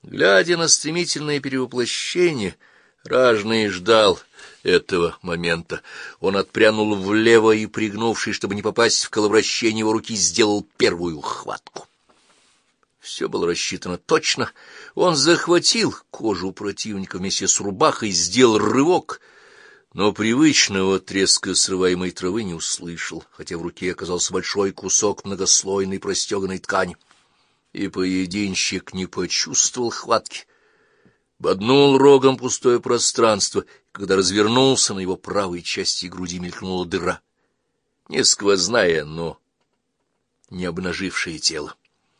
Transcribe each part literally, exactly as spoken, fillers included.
Глядя на стремительное перевоплощение, Ражный ждал этого момента. Он отпрянул влево и, пригнувшись, чтобы не попасть в коловращение его руки, сделал первую хватку. Все было рассчитано точно. Он захватил кожу противника вместе с рубахой, сделал рывок, но привычного треска срываемой травы не услышал, хотя в руке оказался большой кусок многослойной простеганной ткани. И поединщик не почувствовал хватки. Боднул рогом пустое пространство, и когда развернулся, на его правой части груди мелькнула дыра. Не сквозная, но не обнажившее тело.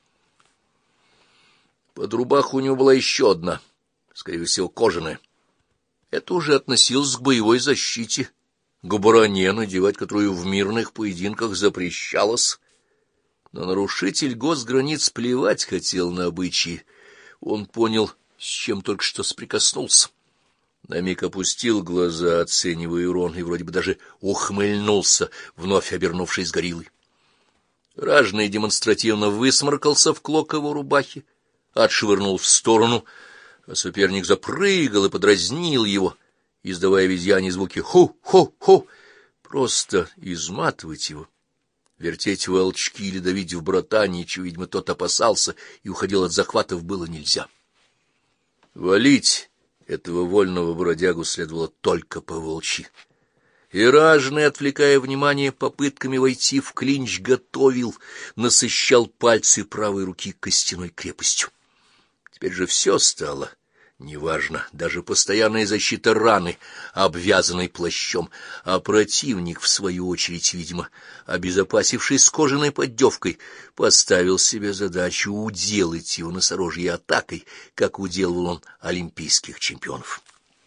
Под рубаху у него была еще одна, скорее всего, кожаная. Это уже относилось к боевой защите, к броне, надевать которую в мирных поединках запрещалось. Но нарушитель госграниц плевать хотел на обычаи. Он понял, с чем только что соприкоснулся. На миг опустил глаза, оценивая урон, и вроде бы даже ухмыльнулся, вновь обернувшись гориллой. Ражный демонстративно высморкался в клок его рубахи, отшвырнул в сторону, а соперник запрыгал и подразнил его, издавая обезьяньи звуки «ху-ху-ху», просто изматывать его. Вертеть волчки или давить в братане, чего, видимо, тот опасался и уходил от захватов, было нельзя. Валить этого вольного бродягу следовало только по-волчьи. И Ражный, отвлекая внимание попытками войти в клинч, готовил, насыщал пальцы правой руки костяной крепостью. Теперь же все стало неважно, даже постоянная защита раны, обвязанной плащом, а противник, в свою очередь, видимо, обезопасившись кожаной поддевкой, поставил себе задачу уделать его носорожьей атакой, как уделывал он олимпийских чемпионов.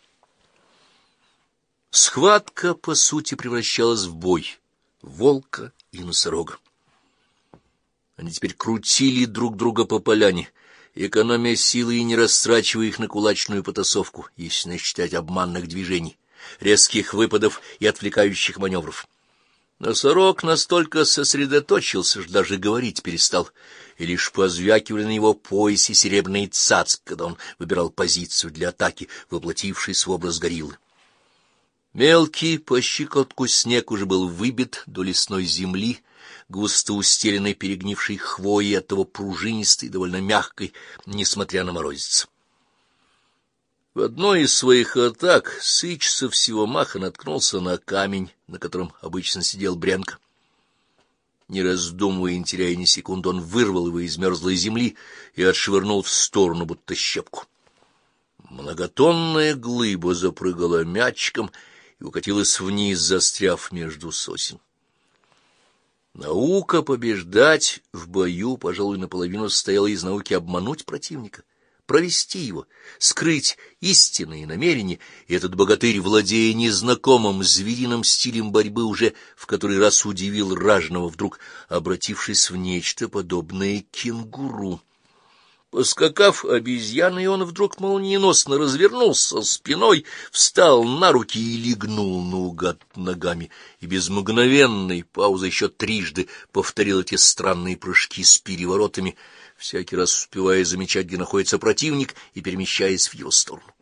Схватка, по сути, превращалась в бой волка и носорога. Они теперь крутили друг друга по поляне, экономя силы и не растрачивая их на кулачную потасовку, если не считать обманных движений, резких выпадов и отвлекающих маневров. Носорог настолько сосредоточился, что даже говорить перестал, и лишь позвякивали на его поясе серебряный цацк, когда он выбирал позицию для атаки, воплотившись в образ гориллы. Мелкий по щиколотку снег уже был выбит до лесной земли, густо устеленной перегнившей хвоей, оттого пружинистой, довольно мягкой, несмотря на морозец. В одной из своих атак Сыч со всего маха наткнулся на камень, на котором обычно сидел Бренко. Не раздумывая и не теряя ни секунды, он вырвал его из мерзлой земли и отшвырнул в сторону, будто щепку. Многотонная глыба запрыгала мячиком и укатилась вниз, застряв между сосен. Наука побеждать в бою, пожалуй, наполовину состояла из науки обмануть противника, провести его, скрыть истинные намерения, и этот богатырь, владея незнакомым звериным стилем борьбы, уже в который раз удивил Ражного, вдруг обратившись в нечто подобное кенгуру. Поскакав обезьяной, он вдруг молниеносно развернулся спиной, встал на руки и легнул наугад ногами, и без мгновенной паузы еще трижды повторил эти странные прыжки с переворотами, всякий раз успевая замечать, где находится противник, и перемещаясь в его сторону.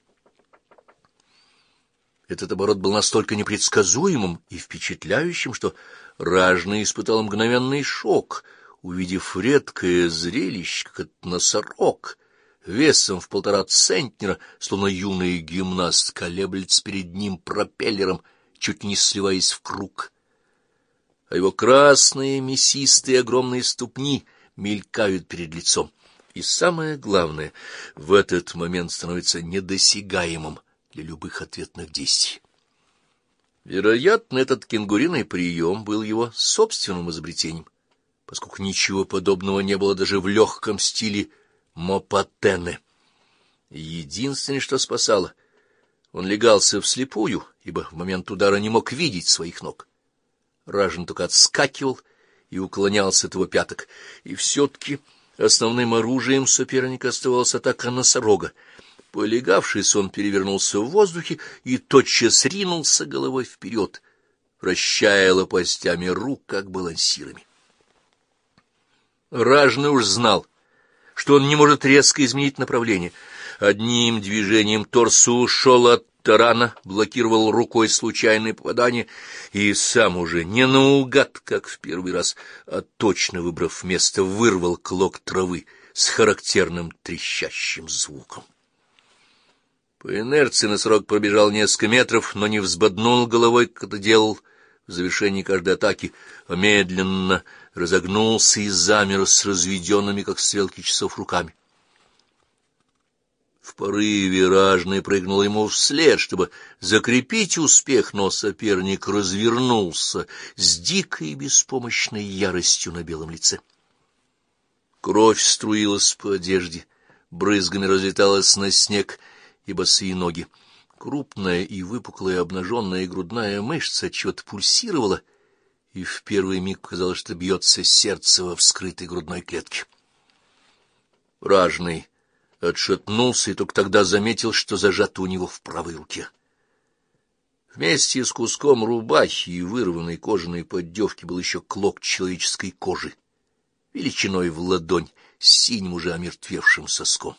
Этот оборот был настолько непредсказуемым и впечатляющим, что Ражный испытал мгновенный шок, увидев редкое зрелище, как этот носорог, весом в полтора центнера, словно юный гимнаст, колеблется перед ним пропеллером, чуть не сливаясь в круг. А его красные, мясистые, огромные ступни мелькают перед лицом. И самое главное, в этот момент становится недосягаемым для любых ответных действий. Вероятно, этот кенгуриный прием был его собственным изобретением, поскольку ничего подобного не было даже в легком стиле Мопатене. Единственное, что спасало, он легался вслепую, ибо в момент удара не мог видеть своих ног. Ражен только отскакивал и уклонялся от его пяток, и все-таки основным оружием соперника оставалась атака носорога. Полегавшись, он перевернулся в воздухе и тотчас ринулся головой вперед, вращая лопастями рук, как балансирами. Ражный уж знал, что он не может резко изменить направление. Одним движением торса ушел от тарана, блокировал рукой случайное попадание и сам уже не наугад, как в первый раз, а точно выбрав место, вырвал клок травы с характерным трещащим звуком. По инерции носорог пробежал несколько метров, но не взбоднул головой, как это делал в завершении каждой атаки, а медленно разогнулся и замер с разведенными, как стрелки часов, руками. В порыве ражный прыгнул ему вслед, чтобы закрепить успех, но соперник развернулся с дикой и беспомощной яростью на белом лице. Кровь струилась по одежде, брызгами разлеталась на снег и босые ноги. Крупная и выпуклая обнаженная грудная мышца отчего-то пульсировала, и в первый миг казалось, что бьется сердце во вскрытой грудной клетке. Ражный отшатнулся и только тогда заметил, что зажато у него в правой руке. Вместе с куском рубахи и вырванной кожаной поддевки был еще клок человеческой кожи, величиной в ладонь, с синим уже омертвевшим соском.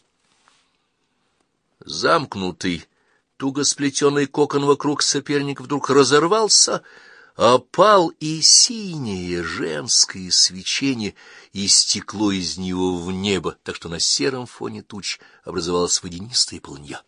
Замкнутый, туго сплетенный кокон вокруг соперника вдруг разорвался, опал, и синее женское свечение истекло из него в небо, так что на сером фоне туч образовалась водянистая полынья.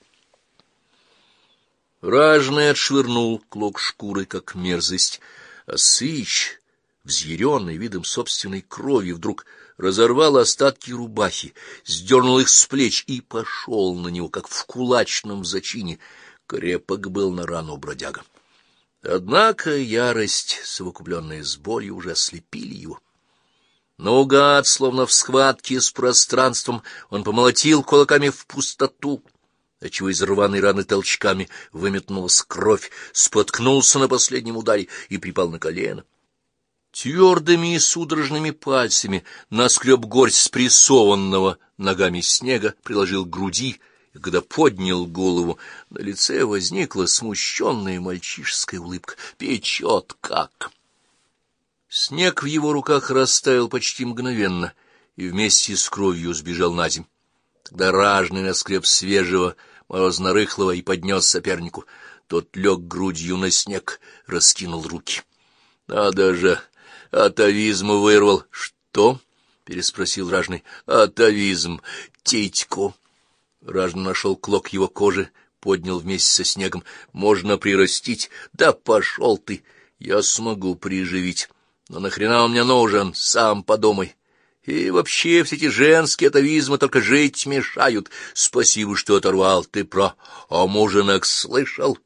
Ражный отшвырнул клок шкуры, как мерзость, а Сыч, взъяренный видом собственной крови, вдруг разорвал остатки рубахи, сдернул их с плеч и пошел на него, как в кулачном зачине. Крепок был на рану бродяга. Однако ярость, совокупленная с болью, уже ослепили его. Наугад, словно в схватке с пространством, он помолотил кулаками в пустоту, отчего из рваной раны толчками выметнулась кровь, споткнулся на последнем ударе и припал на колено. Твердыми и судорожными пальцами наскреб горсть спрессованного ногами снега, приложил к груди, и когда поднял голову, на лице возникла смущенная мальчишеская улыбка. Печет как! Снег в его руках растаял почти мгновенно и вместе с кровью сбежал на земь. Тогда Ражный наскреб свежего, морозно-рыхлого и поднес сопернику. Тот лег грудью на снег, раскинул руки. — Надо же! Атавизм вырвал. — Что? — переспросил Ражный. — Атавизм. Титьку. Ражный нашел клок его кожи, поднял вместе со снегом. — Можно прирастить? — Да пошел ты! Я смогу приживить. Но нахрена он мне нужен? Сам подумай. И вообще все эти женские атавизмы только жить мешают. Спасибо, что оторвал. Ты про омуженок слышал?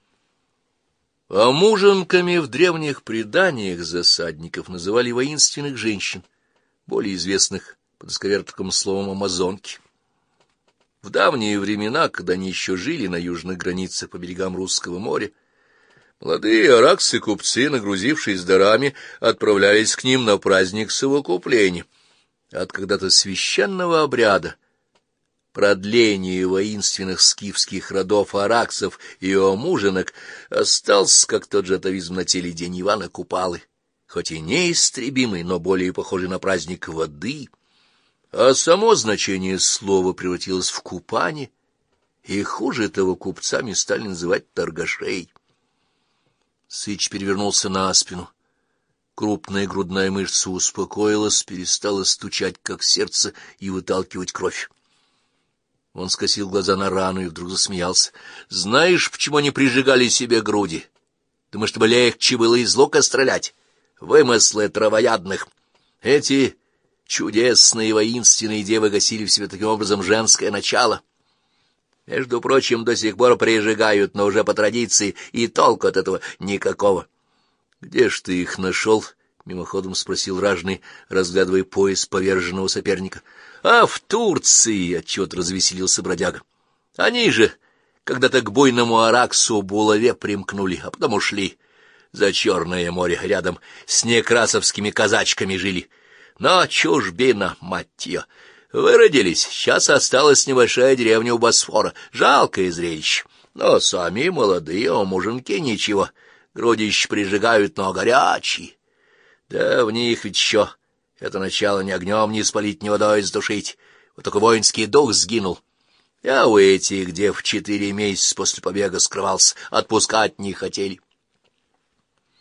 Омуженками в древних преданиях засадников называли воинственных женщин, более известных под исковерканным словом амазонки. В давние времена, когда они еще жили на южных границах по берегам Русского моря, молодые араксы-купцы, нагрузившись дарами, отправлялись к ним на праздник совокупления. От когда-то священного обряда, продления воинственных скифских родов араксов и омуженок, остался, как тот же атавизм на теле день Ивана Купалы, хоть и неистребимый, но более похожий на праздник воды, а само значение слова превратилось в купание, и хуже того купцами стали называть торгашей. Сыч перевернулся на спину. Крупная грудная мышца успокоилась, перестала стучать, как сердце, и выталкивать кровь. Он скосил глаза на рану и вдруг засмеялся. — Знаешь, почему они прижигали себе груди? Думаешь, чтобы легче было из лука стрелять? Вымыслы травоядных. Эти чудесные воинственные девы гасили в себе таким образом женское начало. Между прочим, до сих пор прижигают, но уже по традиции, и толку от этого никакого. — Где ж ты их нашел? — мимоходом спросил Ражный, разглядывая пояс поверженного соперника. — А в Турции! — отчет развеселился бродяга. — Они же когда-то к буйному Араксу булаве примкнули, а потом ушли за Черное море, рядом с некрасовскими казачками жили. Но чужбина, мать ее! Выродились, сейчас осталась небольшая деревня у Босфора, жалкое зрелище. Но сами молодые, а муженки ничего, грудищ прижигают, но горячие. Да в них ведь еще Это начало ни огнем не спалить, ни водой сдушить. Вот только воинский дух сгинул. Я у этих дев четыре месяца после побега скрывался, отпускать не хотели.